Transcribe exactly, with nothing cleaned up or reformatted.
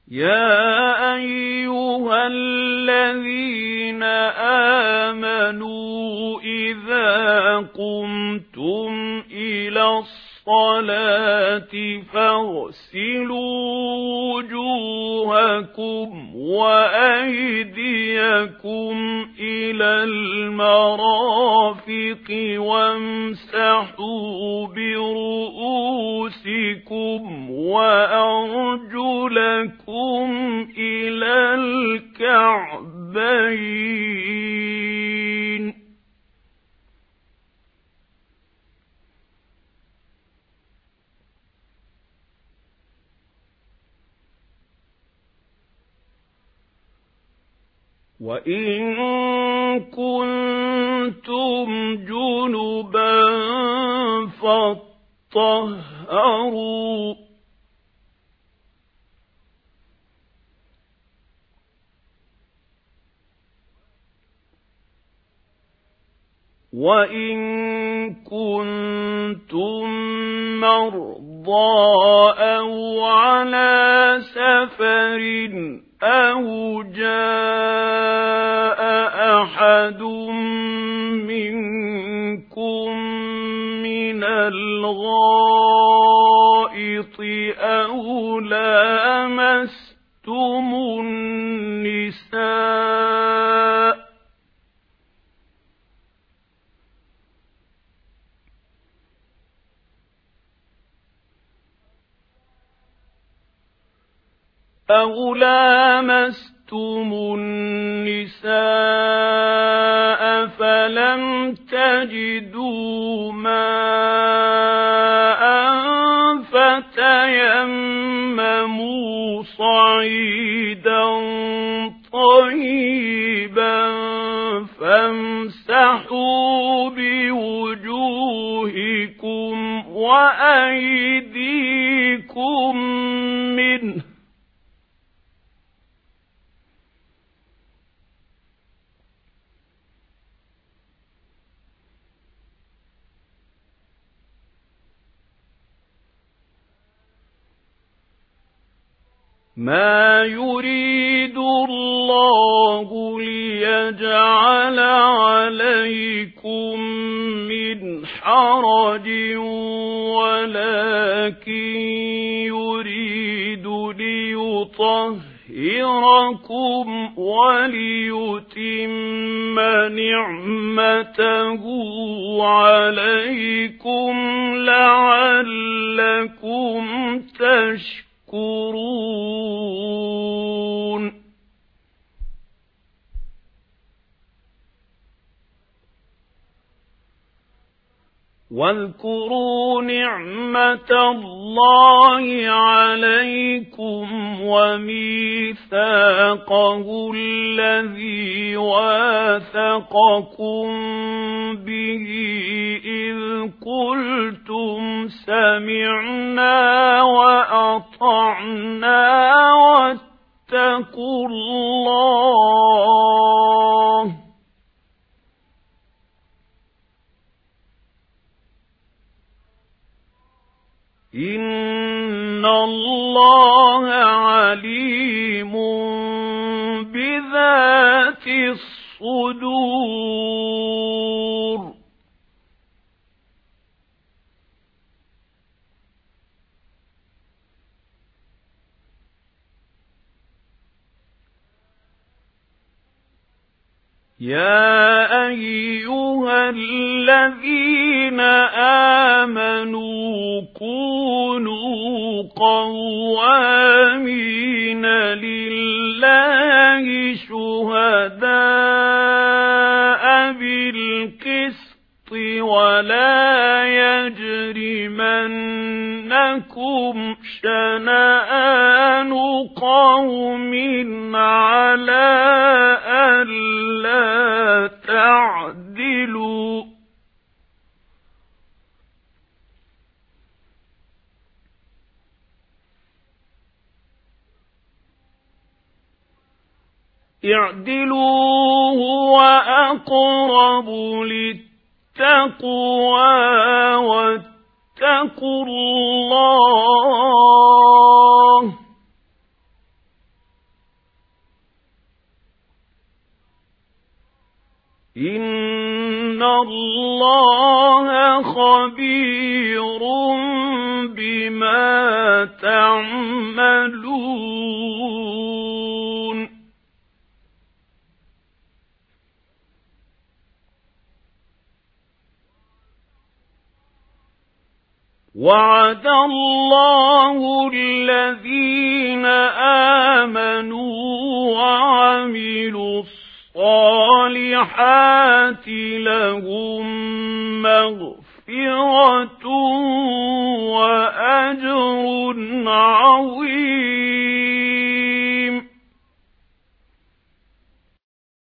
يَا أَيُّهَا الَّذِينَ آمَنُوا إِذَا قُمْتُمْ إِلَى الصَّلَاةِ فَاغْسِلُوا وُجُوهَكُمْ وَأَيْدِيَكُمْ إِلَى الْمَرَافِقِ وَامْسَحُوا بِرُءُوسِكُمْ وَأَرْجُلَكُمْ إِلَى الْكَعْبَيْنِ. وَإِن كُنتُمْ جُنُبًا فَاطَّهَّرُوا وَإِن كُنتُم مَّرْضَىٰ أَوْ عَلَىٰ سَفَرٍ أَوْ جَاءَ أَحَدٌ مِّنكُم مِّنَ الْغَائِطِ أَوْ لَامَسْتُمُ النِّسَاءَ أَوْ لَامَسْتُمُ النِّسَاءَ فَلَمْ تَجِدُوا مَاءً فَتَيَمَّمُوا صَعِيدًا طَيِّبًا فَامْسَحُوا بِوُجُوهِكُمْ وَأَيْدِيكُم مِّنْهُ ۚ مَا يُرِيدُ اللَّهُ لِيَجْعَلَ عَلَيْكُم مِّنْ حَرَجٍ وَلَٰكِن يُرِيدُ لِيُطَهِّرَكُمْ وَلِيُتِمَّ نِعْمَتَهُ عَلَيْكُمْ لَعَلَّكُمْ تَشْكُرُونَ. وَاذْكُرُوا نِعْمَةَ اللَّهِ عَلَيْكُمْ وَمِيثَاقَهُ الَّذِي وَاثَقَكُم بِهِ إِذْ قُلْتُمْ سَمِعْنَا وَأَطَعْنَا وَاتَّقُوا اللَّهَ إِنَّ اللَّهَ عَلِيمٌ بِذَاتِ الصُّدُورِ. يَا أَيُّهَا الَّذِينَ آمَنُوا كُونُوا قَوَّامِينَ لِلَّهِ شُهَدَاءَ بِالْقِسْطِ وَلَا يَجْرِمَنَّكُمْ شَنَآنُ قَوْمٍ عَلَىٰ أَلَّا تَعْدِلُوا ۚ اعْدِلُوا هُوَ أَقْرَبُ لِلتَّقْوَىٰ وَاتَّقُوا اللَّهَ إِنَّ اللَّهَ خَبِيرٌ بِمَا تَعْمَلُونَ وَعَدَ اللَّهُ الَّذِينَ آمَنُوا وَعَمِلُوا الصَّالِحَاتِ لَهُم مَّغْفِرَةٌ وَأَجْرٌ عَظِيمٌ